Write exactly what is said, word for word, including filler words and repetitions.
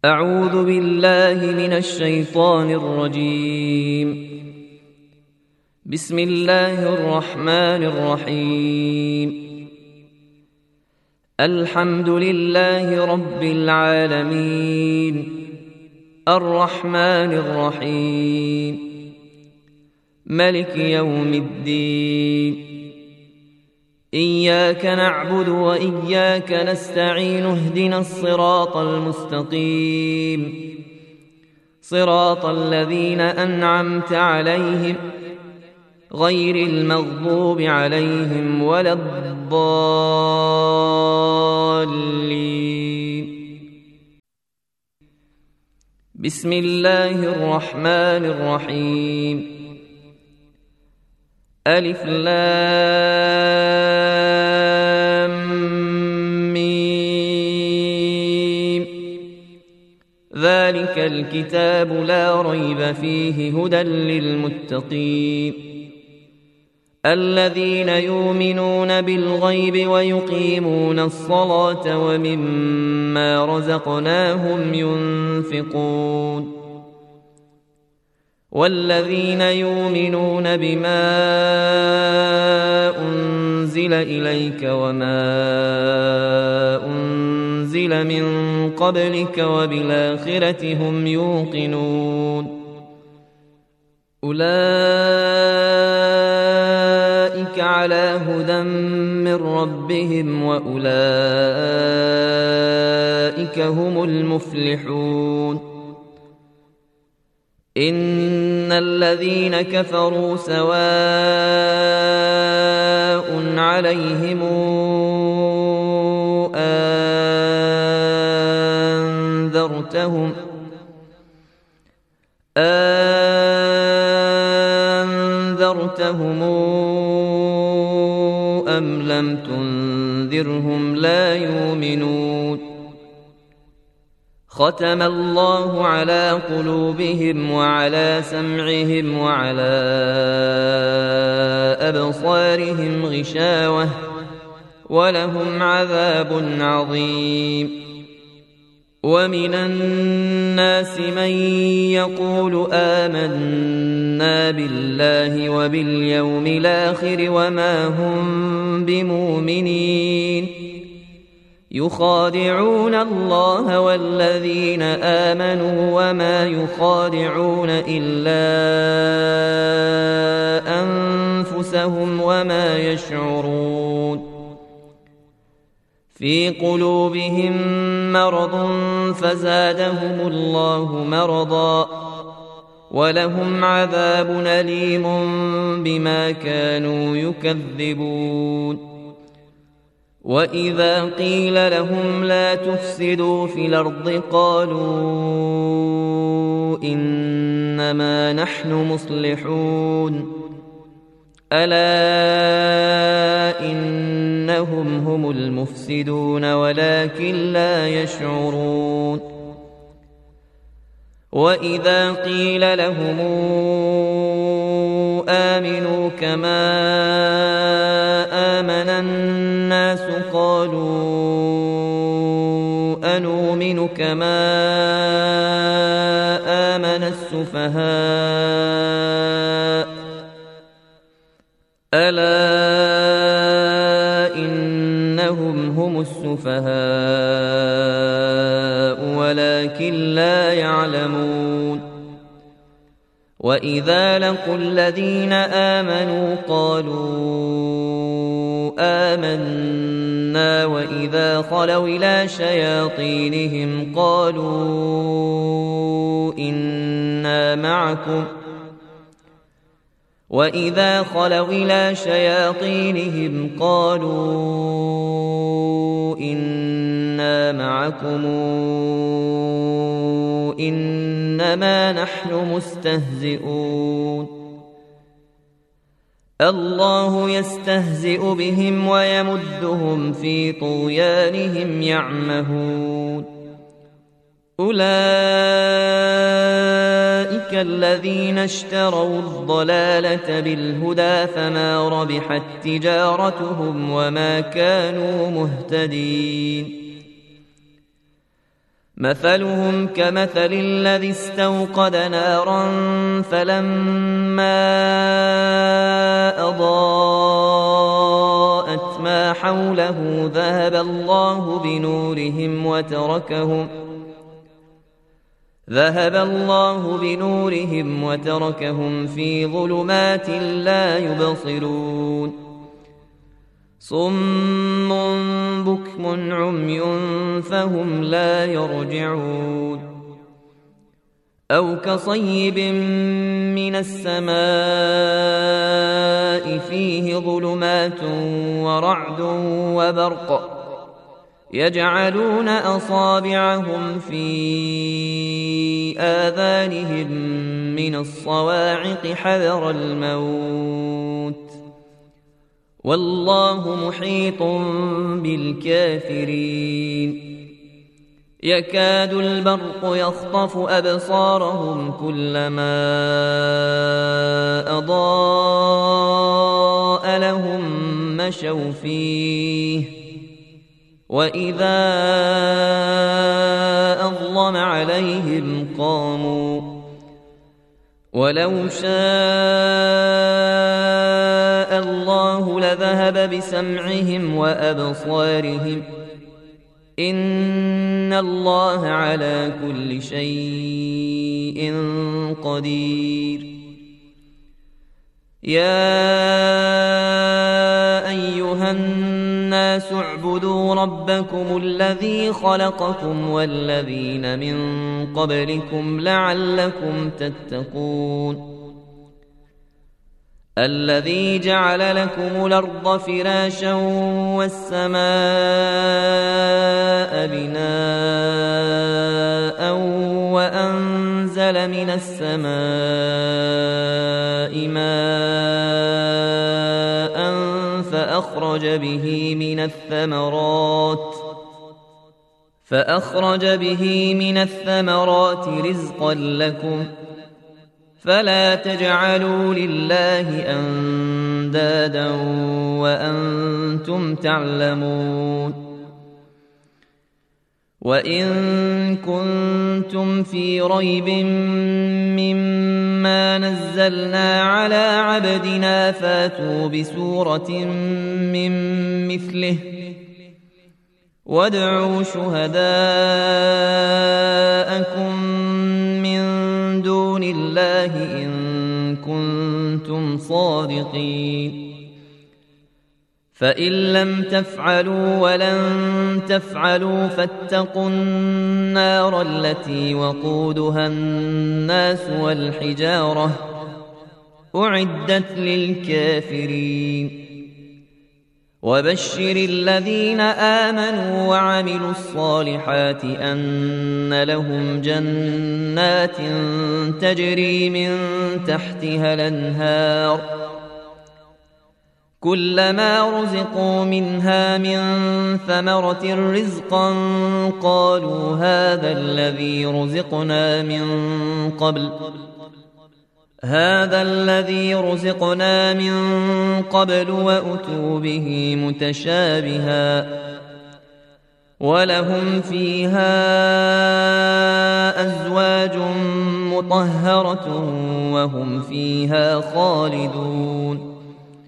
أعوذ بالله من الشيطان الرجيم. بسم الله الرحمن الرحيم. الحمد لله رب العالمين، الرحمن الرحيم، ملك يوم الدين. إياك نعبد وإياك نستعين، اهدنا الصراط المستقيم، صراط الذين أنعمت عليهم غير المغضوب عليهم ولا الضالين. بسم الله الرحمن الرحيم. ألف لام ميم. ذلك الكتاب لا ريب فيه هدى للمتقين، الذين يؤمنون بالغيب ويقيمون الصلاة ومما رزقناهم ينفقون، والذين يؤمنون بما أنزل إليك وما أنزل من قبلك وبالآخرة هم يوقنون. أولئك على هدى من ربهم وأولئك هم المفلحون. إن الذين كفروا سواء عليهم أنذرتهم أنذرتهم أم لم تنذرهم لا يؤمنون. ختم الله على قلوبهم وعلى سمعهم وعلى أبصارهم غشاوة ولهم عذاب عظيم. ومن الناس من يقول آمنا بالله وباليوم الآخر وما هم بمؤمنين، يخادعون الله والذين آمنوا وما يخادعون إلا أنفسهم وما يشعرون. في قلوبهم مرض فزادهم الله مرضا ولهم عذاب أليم بما كانوا يكذبون. وإذا قيل لهم لا تفسدوا في الأرض قالوا إنما نحن مصلحون، ألا إنهم هم المفسدون ولكن لا يشعرون. وإذا قيل لهم آمنوا كما آمن الناس قالوا أنؤمن كما آمن السفهاء، ألا إنهم هم السفهاء ولكن لا يعلمون. وإذا لقوا الذين آمنوا قالوا آمنا وإذا خلوا إلى شياطينهم قالوا إنا معكم وإذا خلوا إلى شياطينهم قالوا إنا معكم إنما نحن مستهزئون. الله يستهزئ بهم ويمدهم في طغيانهم يعمهون. أولئك الذين اشتروا الضلالة بالهدى فما ربحت تجارتهم وما كانوا مهتدين. مثلهم كمثل الذي استوقد نارا فلما أضاءت ما حوله ذهب الله بنورهم وتركهم ذهب الله بنورهم وتركهم في ظلمات لا يبصرون صم بكم عمي فهم لا يرجعون أو كصيب من السماء فيه ظلمات ورعد وبرق يجعلون أصابعهم في آذانهم من الصواعق حذر الموت والله محيط بالكافرين يكاد البرق يخطف أبصارهم كلما أضاء لهم مشوا فيه وإذا أظلم عليهم قاموا ولو شاء الله لذهب بسمعهم وأبصارهم إن الله على كل شيء قدير يا أيها الناس اعبدوا ربكم الذي خلقكم والذين من قبلكم لعلكم تتقون الذي جعل لكم الأرض فراشا والسماء بناء وأنزل من السماء ماء فأخرج به من الثمرات فأخرج به من الثمرات رزقا لكم فلا تجعلوا لله أندادا وأنتم تعلمون وإن كنتم في ريب مما نزلنا على عبدنا فاتوا بسورة من مثله وادعوا شهداءكم من دون الله إن كنتم صادقين فإن لم تفعلوا ولن تفعلوا فاتقوا النار التي وقودها الناس والحجارة أعدت للكافرين وبشر الذين آمنوا وعملوا الصالحات أن لهم جنات تجري من تحتها الأنهار كلما رزقوا منها من ثمرة رزقا قالوا هذا الذي رزقنا من قبل هذا الذي رزقنا من قبل وأتوا به متشابها ولهم فيها أزواج مطهرة وهم فيها خالدون